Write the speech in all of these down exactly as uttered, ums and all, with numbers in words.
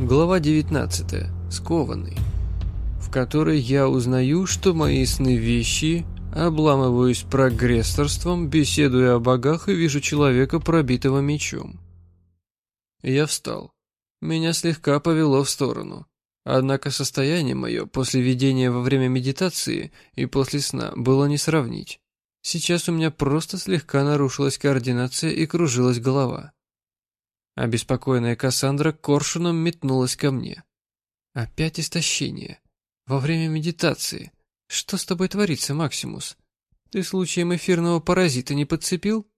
Глава девятнадцатая. Скованный. В которой я узнаю, что мои сны вещи, обламываюсь прогрессорством, беседуя о богах и вижу человека, пробитого мечом. Я встал. Меня слегка повело в сторону. Однако состояние мое после видения во время медитации и после сна было не сравнить. Сейчас у меня просто слегка нарушилась координация и кружилась голова. Обеспокоенная Кассандра коршуном метнулась ко мне. Опять истощение. Во время медитации. Что с тобой творится, Максимус? Ты случаем эфирного паразита не подцепил?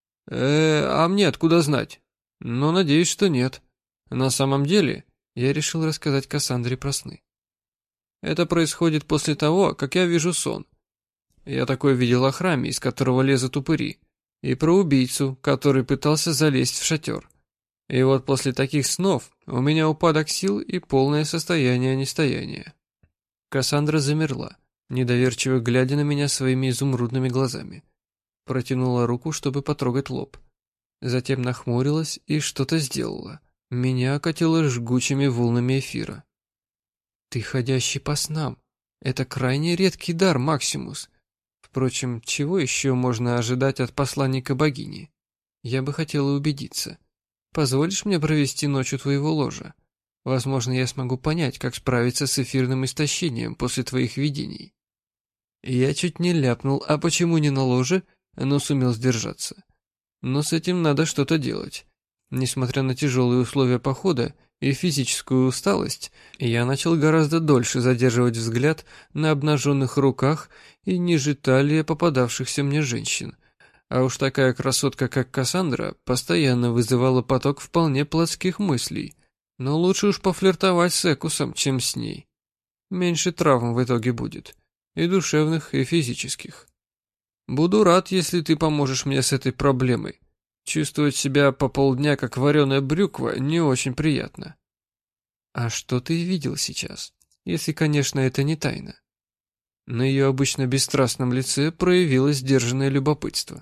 Э, а мне откуда знать? Но надеюсь, что нет. На самом деле, я решил рассказать Кассандре про сны. Это происходит после того, как я вижу сон. Я такое видел о храме, из которого лезут упыри, и про убийцу, который пытался залезть в шатер. И вот после таких снов у меня упадок сил и полное состояние нестояния. Кассандра замерла, недоверчиво глядя на меня своими изумрудными глазами. Протянула руку, чтобы потрогать лоб. Затем нахмурилась и что-то сделала. Меня окатило жгучими волнами эфира. «Ты ходящий по снам. Это крайне редкий дар, Максимус. Впрочем, чего еще можно ожидать от посланника богини? Я бы хотела убедиться. Позволишь мне провести ночь у твоего ложа? Возможно, я смогу понять, как справиться с эфирным истощением после твоих видений». Я чуть не ляпнул, а почему не на ложе, но сумел сдержаться. Но с этим надо что-то делать. Несмотря на тяжелые условия похода и физическую усталость, я начал гораздо дольше задерживать взгляд на обнаженных руках и ниже талии попадавшихся мне женщин. А уж такая красотка, как Кассандра, постоянно вызывала поток вполне плотских мыслей. Но лучше уж пофлиртовать с Экусом, чем с ней. Меньше травм в итоге будет. И душевных, и физических. Буду рад, если ты поможешь мне с этой проблемой. Чувствовать себя по полдня, как вареная брюква, не очень приятно. А что ты видел сейчас? Если, конечно, это не тайна. На ее обычно бесстрастном лице проявилось сдержанное любопытство.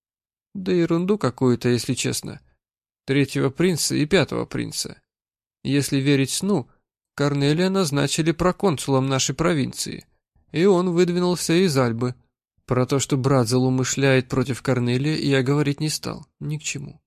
Да ерунду какую-то, если честно. Третьего принца и пятого принца. Если верить сну, Корнелия назначили проконсулом нашей провинции, и он выдвинулся из Альбы. Про то, что брат злоумышляет против Корнелия, я говорить не стал, ни к чему.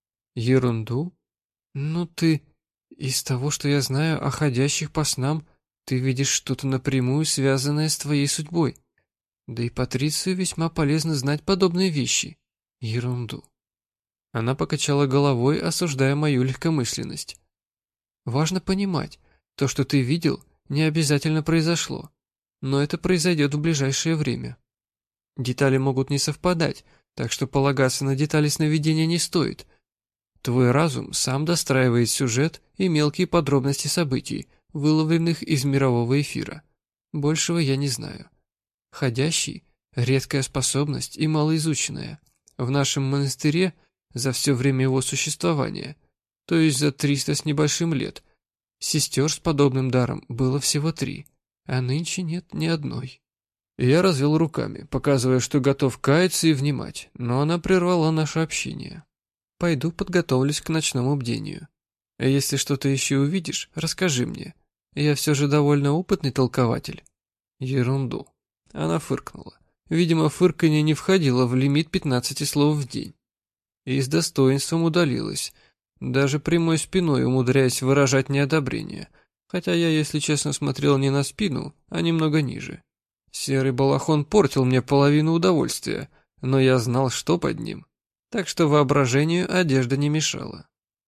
Ерунду? Ну ты... Из того, что я знаю о ходящих по снам, ты видишь что-то напрямую связанное с твоей судьбой. Да и Патрицию весьма полезно знать подобные вещи. Ерунду. Она покачала головой, осуждая мою легкомысленность. Важно понимать, то, что ты видел, не обязательно произошло, но это произойдет в ближайшее время. Детали могут не совпадать, так что полагаться на детали сновидения не стоит. Твой разум сам достраивает сюжет и мелкие подробности событий, выловленных из мирового эфира. Большего я не знаю. Ходящий — редкая способность и малоизученная. В нашем монастыре за все время его существования, то есть за триста с небольшим лет, сестер с подобным даром было всего три, а нынче нет ни одной. Я развел руками, показывая, что готов каяться и внимать, но она прервала наше общение. Пойду подготовлюсь к ночному бдению. А если что-то еще увидишь, расскажи мне. Я все же довольно опытный толкователь. Ерунду. Она фыркнула. Видимо, фырканье не входило в лимит пятнадцати слов в день. И с достоинством удалилась, даже прямой спиной умудряясь выражать неодобрение, хотя я, если честно, смотрел не на спину, а немного ниже. Серый балахон портил мне половину удовольствия, но я знал, что под ним, так что воображению одежда не мешала.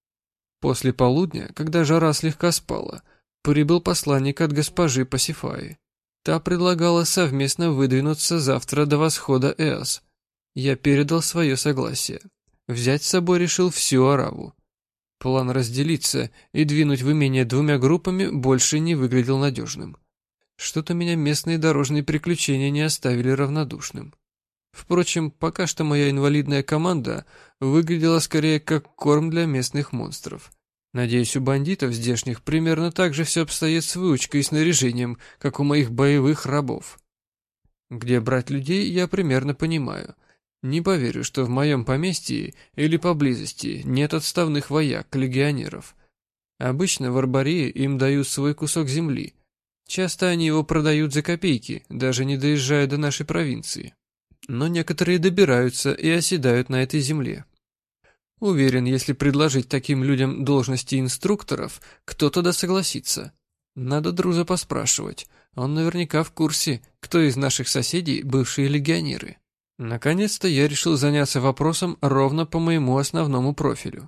После полудня, когда жара слегка спала, прибыл посланник от госпожи Пасифаи. Та предлагала совместно выдвинуться завтра до восхода Эос. Я передал свое согласие. Взять с собой решил всю араву. План разделиться и двинуть в имение двумя группами больше не выглядел надежным. Что-то меня местные дорожные приключения не оставили равнодушным. Впрочем, пока что моя инвалидная команда выглядела скорее как корм для местных монстров. Надеюсь, у бандитов здешних примерно так же все обстоит с выучкой и снаряжением, как у моих боевых рабов. Где брать людей, я примерно понимаю. Не поверю, что в моем поместье или поблизости нет отставных вояк, легионеров. Обычно в арборее им дают свой кусок земли. Часто они его продают за копейки, даже не доезжая до нашей провинции. Но некоторые добираются и оседают на этой земле. Уверен, если предложить таким людям должности инструкторов, кто тогда согласится. Надо Друза поспрашивать. Он наверняка в курсе, кто из наших соседей бывшие легионеры. Наконец-то я решил заняться вопросом ровно по моему основному профилю.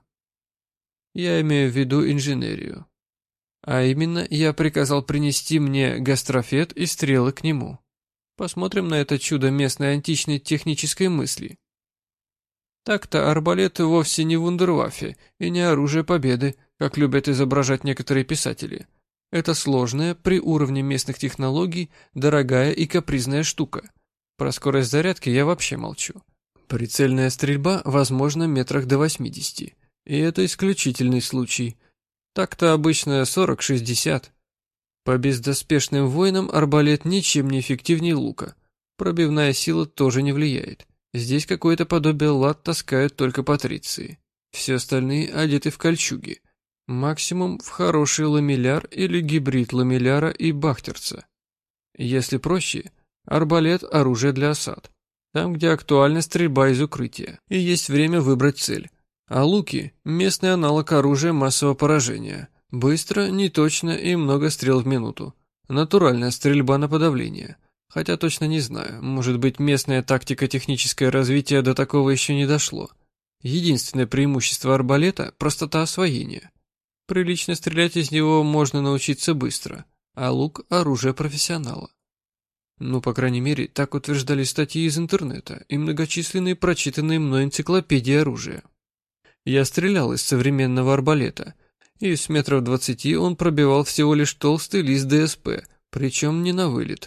Я имею в виду инженерию. А именно, я приказал принести мне гастрофет и стрелы к нему. Посмотрим на это чудо местной античной технической мысли. Так-то арбалеты вовсе не вундерваффе и не оружие победы, как любят изображать некоторые писатели. Это сложная, при уровне местных технологий, дорогая и капризная штука. Про скорость зарядки я вообще молчу. Прицельная стрельба возможна метрах до восьмидесяти. И это исключительный случай. Так-то обычно сорок-шестьдесят. По бездоспешным воинам арбалет ничем не эффективнее лука. Пробивная сила тоже не влияет. Здесь какое-то подобие лад таскают только патриции. Все остальные одеты в кольчуги. Максимум в хороший ламелляр или гибрид ламелляра и бахтерца. Если проще, арбалет – оружие для осад. Там, где актуальна стрельба из укрытия, и есть время выбрать цель. А луки – местный аналог оружия массового поражения. Быстро, неточно и много стрел в минуту. Натуральная стрельба на подавление. Хотя точно не знаю, может быть, местная тактико-техническое развитие до такого еще не дошло. Единственное преимущество арбалета – простота освоения. Прилично стрелять из него можно научиться быстро, а лук – оружие профессионала. Ну, по крайней мере, так утверждали статьи из интернета и многочисленные прочитанные мной энциклопедии оружия. Я стрелял из современного арбалета, и с метров двадцати он пробивал всего лишь толстый лист ДСП, причем не на вылет.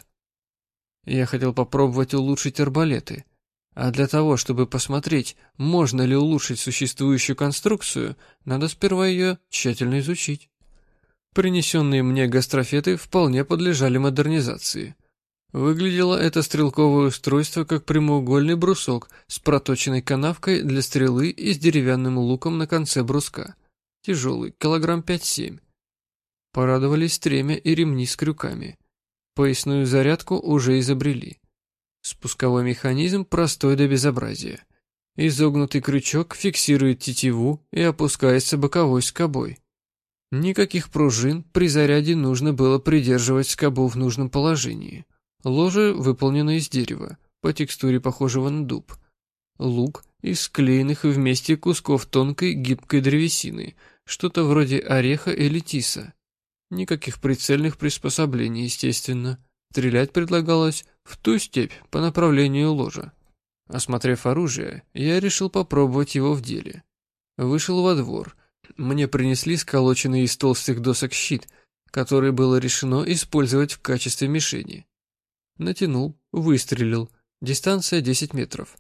Я хотел попробовать улучшить арбалеты, а для того, чтобы посмотреть, можно ли улучшить существующую конструкцию, надо сперва ее тщательно изучить. Принесенные мне гастрофеты вполне подлежали модернизации. Выглядело это стрелковое устройство как прямоугольный брусок с проточенной канавкой для стрелы и с деревянным луком на конце бруска. Тяжелый, килограмм пять-семь. Порадовались стремя и ремни с крюками. Поясную зарядку уже изобрели. Спусковой механизм простой до безобразия. Изогнутый крючок фиксирует тетиву и опускается боковой скобой. Никаких пружин, при заряде нужно было придерживать скобу в нужном положении. Ложе выполнено из дерева, по текстуре похожего на дуб. Лук из склеенных вместе кусков тонкой гибкой древесины, что-то вроде ореха или тиса. Никаких прицельных приспособлений, естественно. Стрелять предлагалось в ту степь по направлению ложа. Осмотрев оружие, я решил попробовать его в деле. Вышел во двор. Мне принесли сколоченный из толстых досок щит, который было решено использовать в качестве мишени. Натянул, выстрелил. Дистанция десять метров.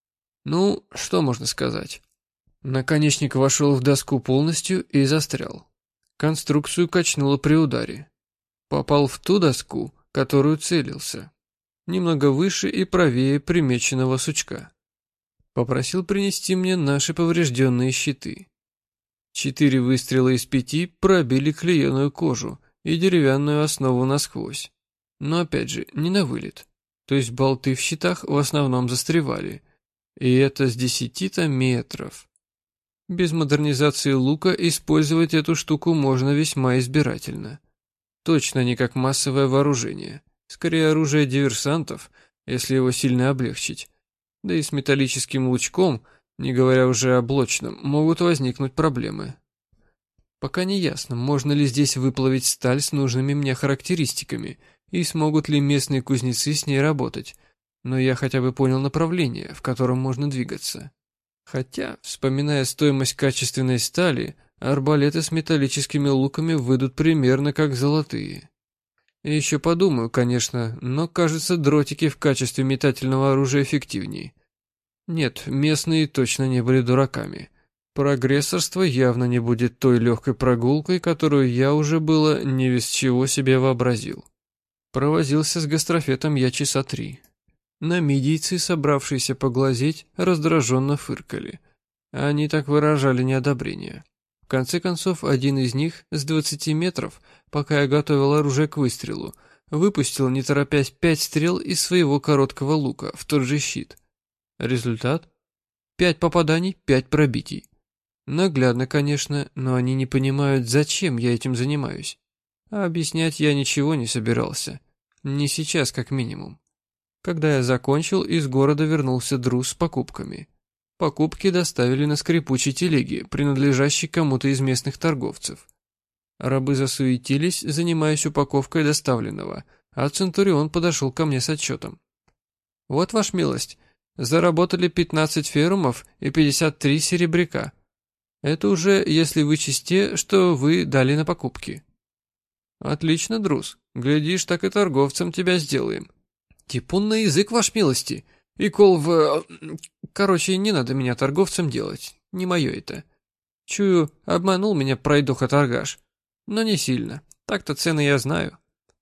Ну, что можно сказать? Наконечник вошел в доску полностью и застрял. Конструкцию качнуло при ударе. Попал в ту доску, которую целился. Немного выше и правее примеченного сучка. Попросил принести мне наши поврежденные щиты. Четыре выстрела из пяти пробили клееную кожу и деревянную основу насквозь. Но опять же, не на вылет. То есть болты в щитах в основном застревали. И это с десяти-то метров. Без модернизации лука использовать эту штуку можно весьма избирательно. Точно не как массовое вооружение. Скорее оружие диверсантов, если его сильно облегчить. Да и с металлическим лучком, не говоря уже о блочном, могут возникнуть проблемы. Пока не ясно, можно ли здесь выплавить сталь с нужными мне характеристиками, и смогут ли местные кузнецы с ней работать. Но я хотя бы понял направление, в котором можно двигаться. Хотя, вспоминая стоимость качественной стали, арбалеты с металлическими луками выйдут примерно как золотые. И еще подумаю, конечно, но, кажется, дротики в качестве метательного оружия эффективнее. Нет, местные точно не были дураками. Прогрессорство явно не будет той легкой прогулкой, которую я уже было не весь чего себе вообразил. Провозился с гастрофетом я часа три. Намидийцы, собравшиеся поглазеть, раздраженно фыркали. Они так выражали неодобрение. конце концов, один из них с двадцати метров, пока я готовил оружие к выстрелу, выпустил, не торопясь, пять стрел из своего короткого лука в тот же щит. Результат? Пять попаданий, пять пробитий. Наглядно, конечно, но они не понимают, зачем я этим занимаюсь. А объяснять я ничего не собирался. Не сейчас, как минимум. Когда я закончил, из города вернулся Друз с покупками. Покупки доставили на скрипучей телеге, принадлежащей кому-то из местных торговцев. Рабы засуетились, занимаясь упаковкой доставленного, а Центурион подошел ко мне с отчетом. «Вот, ваша милость, заработали пятнадцать ферумов и пятьдесят три серебряка. Это уже, если вычесть те, что вы дали на покупки». «Отлично, Друз. Глядишь, так и торговцем тебя сделаем». «Типун на язык, ваш милости. И кол в... Короче, не надо меня торговцем делать. Не мое это. Чую, обманул меня пройдоха-торгаш. Но не сильно. Так-то цены я знаю».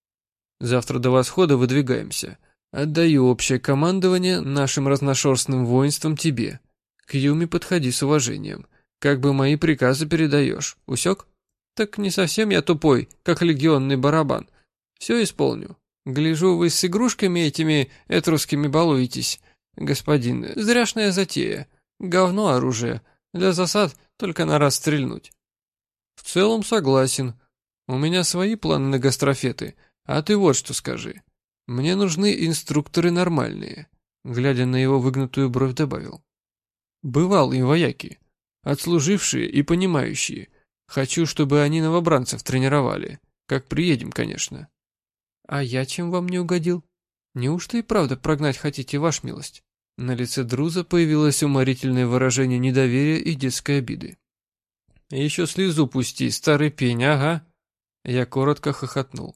«Завтра до восхода выдвигаемся. Отдаю общее командование нашим разношерстным воинствам тебе. К Юме подходи с уважением. Как бы мои приказы передаешь. Усек?» «Так не совсем я тупой, как легионный барабан. Все исполню. Гляжу, вы с игрушками этими этрусскими балуетесь. Господин, зряшная затея. Говно оружие. Для засад только на раз стрельнуть». «В целом согласен. У меня свои планы на гастрофеты. А ты вот что скажи. Мне нужны инструкторы нормальные», глядя на его выгнутую бровь, добавил. «Бывалые вояки. Отслужившие и понимающие. Хочу, чтобы они новобранцев тренировали. Как приедем, конечно». «А я чем вам не угодил? Неужто и правда прогнать хотите, ваша милость?» На лице Друза появилось уморительное выражение недоверия и детской обиды. «Еще слезу пусти, старый пень, ага». Я коротко хохотнул.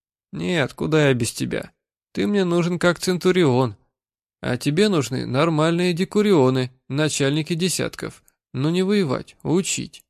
«Нет, куда я без тебя? Ты мне нужен как Центурион. А тебе нужны нормальные декурионы, начальники десятков. Но не воевать, учить».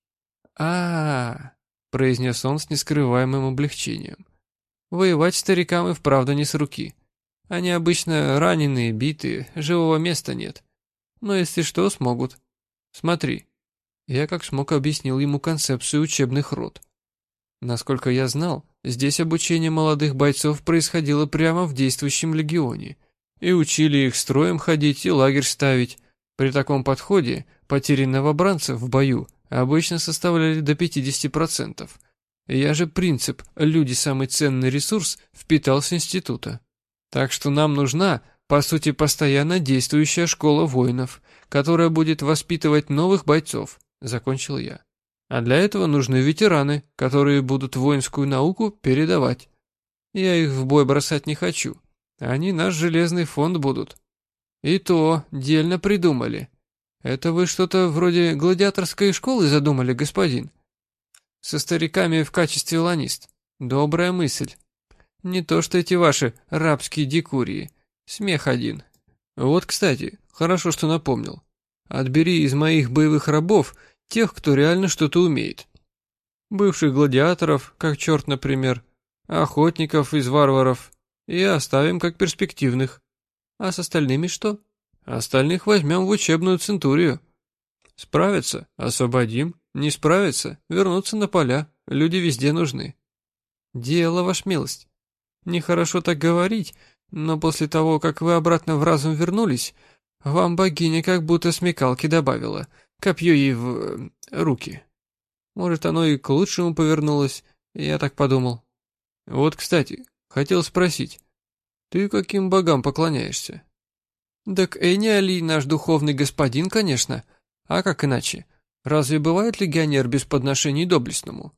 «А-а-а», произнес он с нескрываемым облегчением. «Воевать старикам и вправду не с руки. Они обычно раненые, битые, живого места нет. Но если что, смогут. Смотри». Я как смог объяснил ему концепцию учебных рот. Насколько я знал, здесь обучение молодых бойцов происходило прямо в действующем легионе. И учили их строем ходить и лагерь ставить. При таком подходе потери новобранцев в бою обычно составляли до пятидесяти процентов. Я же принцип «люди – самый ценный ресурс» впитал с института. Так что нам нужна, по сути, постоянно действующая школа воинов, которая будет воспитывать новых бойцов, закончил я. А для этого нужны ветераны, которые будут воинскую науку передавать. Я их в бой бросать не хочу. Они наш железный фонд будут. И то, дельно придумали. Это вы что-то вроде гладиаторской школы задумали, господин? Со стариками в качестве ланист. Добрая мысль. Не то что эти ваши рабские дикурии. Смех один. Вот, кстати, хорошо, что напомнил. Отбери из моих боевых рабов тех, кто реально что-то умеет. Бывших гладиаторов, как черт, например, охотников из варваров, и оставим как перспективных. А с остальными что? Остальных возьмем в учебную центурию. Справятся — освободим. Не справятся — вернуться на поля. Люди везде нужны. Дело, ваша милость. Нехорошо так говорить, но после того, как вы обратно в разум вернулись, вам богиня как будто смекалки добавила, копье ей в... э, руки. Может, оно и к лучшему повернулось, я так подумал. Вот, кстати, хотел спросить, ты каким богам поклоняешься? Так Эниали наш духовный господин, конечно, а как иначе? Разве бывает легионер без подношений доблестному?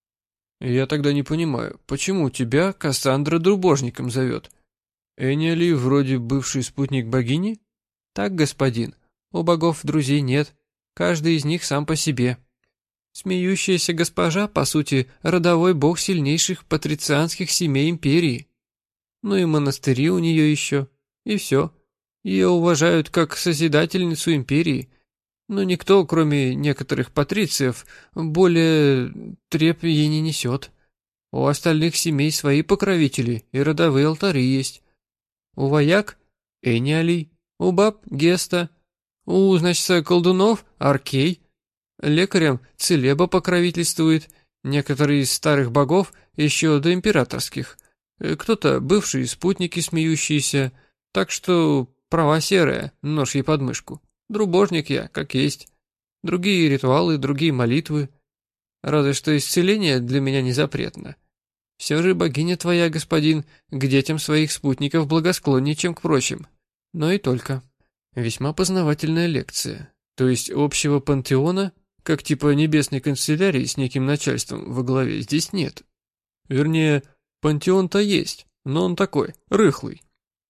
Я тогда не понимаю, почему тебя Кассандра друбожником зовет? Эниали вроде бывший спутник богини? Так, господин, у богов друзей нет, каждый из них сам по себе. Смеющаяся госпожа, по сути, родовой бог сильнейших патрицианских семей империи. Ну и монастыри у нее еще, и все. Ее уважают как созидательницу империи, но никто, кроме некоторых патрициев, более треп ей не несет. У остальных семей свои покровители и родовые алтари есть. У вояк — Эниалий, у баб — Геста, у, значит, колдунов — Аркей. Лекарям Целеба покровительствует, некоторые из старых богов еще до императорских. Кто-то бывшие спутники смеющиеся, так что права серая, нож ей под мышку. Друбожник я, как есть. Другие ритуалы, другие молитвы. Разве что исцеление для меня не запретно. Все же богиня твоя, господин, к детям своих спутников благосклоннее, чем к прочим. Но и только. Весьма познавательная лекция. То есть общего пантеона, как типа небесной канцелярии с неким начальством во главе, здесь нет. Вернее, пантеон-то есть, но он такой, рыхлый.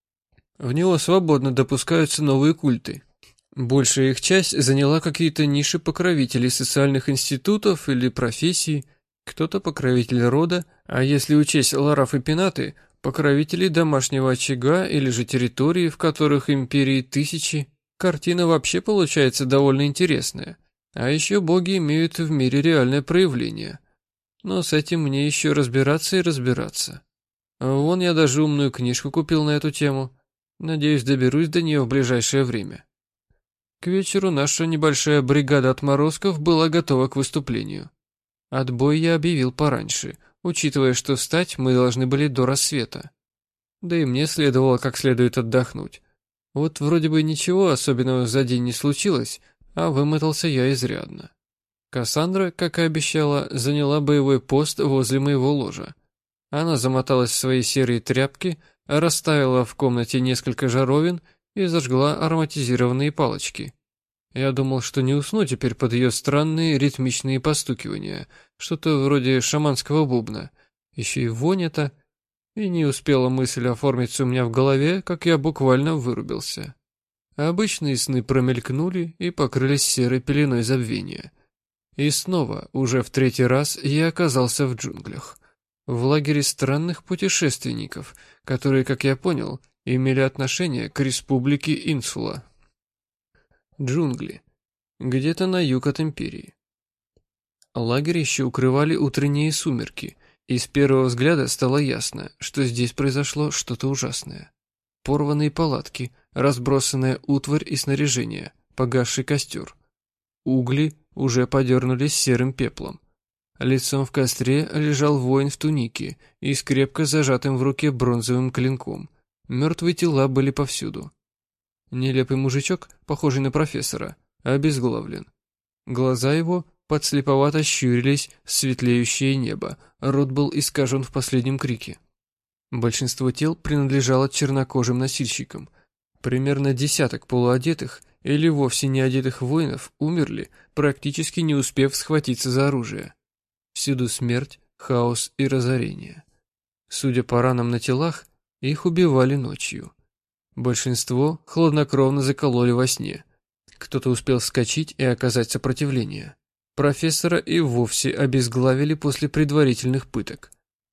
В него свободно допускаются новые культы. Большая их часть заняла какие-то ниши покровителей социальных институтов или профессий, кто-то покровитель рода, а если учесть лараф и пенаты, покровители домашнего очага или же территории, в которых империи тысячи, картина вообще получается довольно интересная. А еще боги имеют в мире реальное проявление. Но с этим мне еще разбираться и разбираться. Вон я даже умную книжку купил на эту тему. Надеюсь, доберусь до нее в ближайшее время. К вечеру наша небольшая бригада отморозков была готова к выступлению. Отбой я объявил пораньше, учитывая, что встать мы должны были до рассвета. Да и мне следовало как следует отдохнуть. Вот вроде бы ничего особенного за день не случилось, а вымотался я изрядно. Кассандра, как и обещала, заняла боевой пост возле моего ложа. Она замоталась в свои серые тряпки, расставила в комнате несколько жаровин и зажгла ароматизированные палочки. Я думал, что не усну теперь под ее странные ритмичные постукивания, что-то вроде шаманского бубна. Еще и вонь-то. И не успела мысль оформиться у меня в голове, как я буквально вырубился. Обычные сны промелькнули и покрылись серой пеленой забвения. И снова, уже в третий раз, я оказался в джунглях. В лагере странных путешественников, которые, как я понял, имели отношение к республике Инсула. Джунгли. Где-то на юг от империи. Лагерь еще укрывали утренние сумерки, и с первого взгляда стало ясно, что здесь произошло что-то ужасное. Порванные палатки, разбросанная утварь и снаряжение, погасший костер. Угли уже подернулись серым пеплом. Лицом в костре лежал воин в тунике и с крепко зажатым в руке бронзовым клинком. Мертвые тела были повсюду. Нелепый мужичок, похожий на профессора, обезглавлен. Глаза его подслеповато щурились в светлеющее небо, рот был искажен в последнем крике. Большинство тел принадлежало чернокожим носильщикам. Примерно десяток полуодетых или вовсе не одетых воинов умерли, практически не успев схватиться за оружие. Всюду смерть, хаос и разорение. Судя по ранам на телах, их убивали ночью. Большинство хладнокровно закололи во сне. Кто-то успел вскочить и оказать сопротивление. Профессора и вовсе обезглавили после предварительных пыток.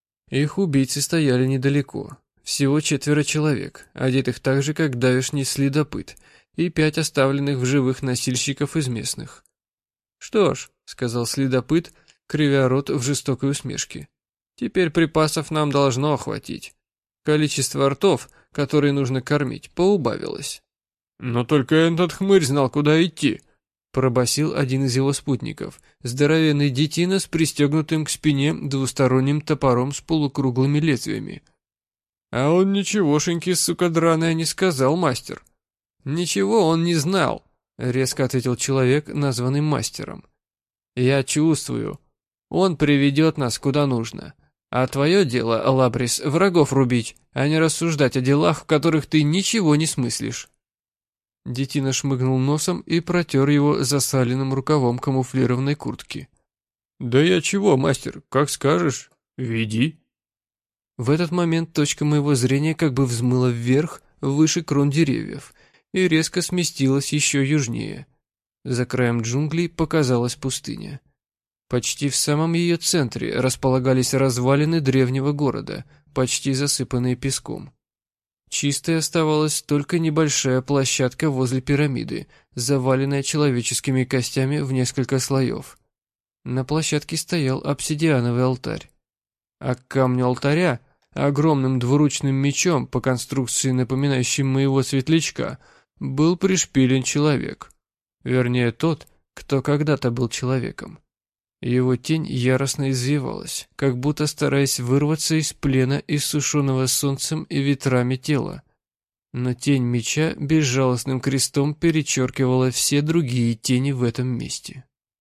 Их убийцы стояли недалеко. Всего четверо человек, одетых так же, как давешний следопыт, и пять оставленных в живых носильщиков из местных. «Что ж», — сказал следопыт, кривя рот в жестокой усмешке, — «теперь припасов нам должно хватить. Количество ртов, которые нужно кормить, поубавилось». «Но только этот хмырь знал, куда идти», — пробасил один из его спутников, здоровенный детина с пристегнутым к спине двусторонним топором с полукруглыми лезвиями. «А он ничегошеньки, сука драная, не сказал, мастер». «Ничего он не знал», — резко ответил человек, названный мастером. «Я чувствую. Он приведет нас куда нужно. А твое дело, Лабрис, врагов рубить, а не рассуждать о делах, в которых ты ничего не смыслишь». Детина шмыгнул носом и протер его засаленным рукавом камуфлированной куртки. «Да я чего, мастер, как скажешь, веди». В этот момент точка моего зрения как бы взмыла вверх, выше крон деревьев, и резко сместилась еще южнее. За краем джунглей показалась пустыня. Почти в самом ее центре располагались развалины древнего города, почти засыпанные песком. Чистой оставалась только небольшая площадка возле пирамиды, заваленная человеческими костями в несколько слоев. На площадке стоял обсидиановый алтарь. А к камню алтаря, огромным двуручным мечом по конструкции, напоминающим моего светлячка, был пришпилен человек. Вернее, тот, кто когда-то был человеком. Его тень яростно извивалась, как будто стараясь вырваться из плена иссушенного солнцем и ветрами тела. Но тень меча безжалостным крестом перечеркивала все другие тени в этом месте.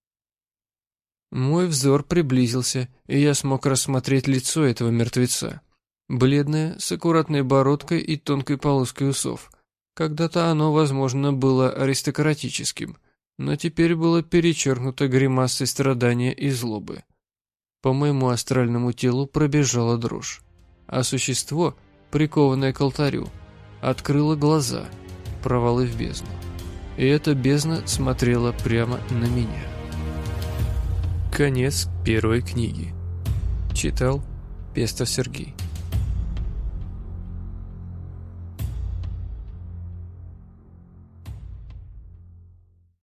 Мой взор приблизился, и я смог рассмотреть лицо этого мертвеца. Бледное, с аккуратной бородкой и тонкой полоской усов. Когда-то оно, возможно, было аристократическим, но теперь было перечеркнуто гримасой страдания и злобы. По моему астральному телу пробежала дрожь, а существо, прикованное к алтарю, открыло глаза, провалы в бездну. И эта бездна смотрела прямо на меня. Конец первой книги. Читал Пестов Сергей.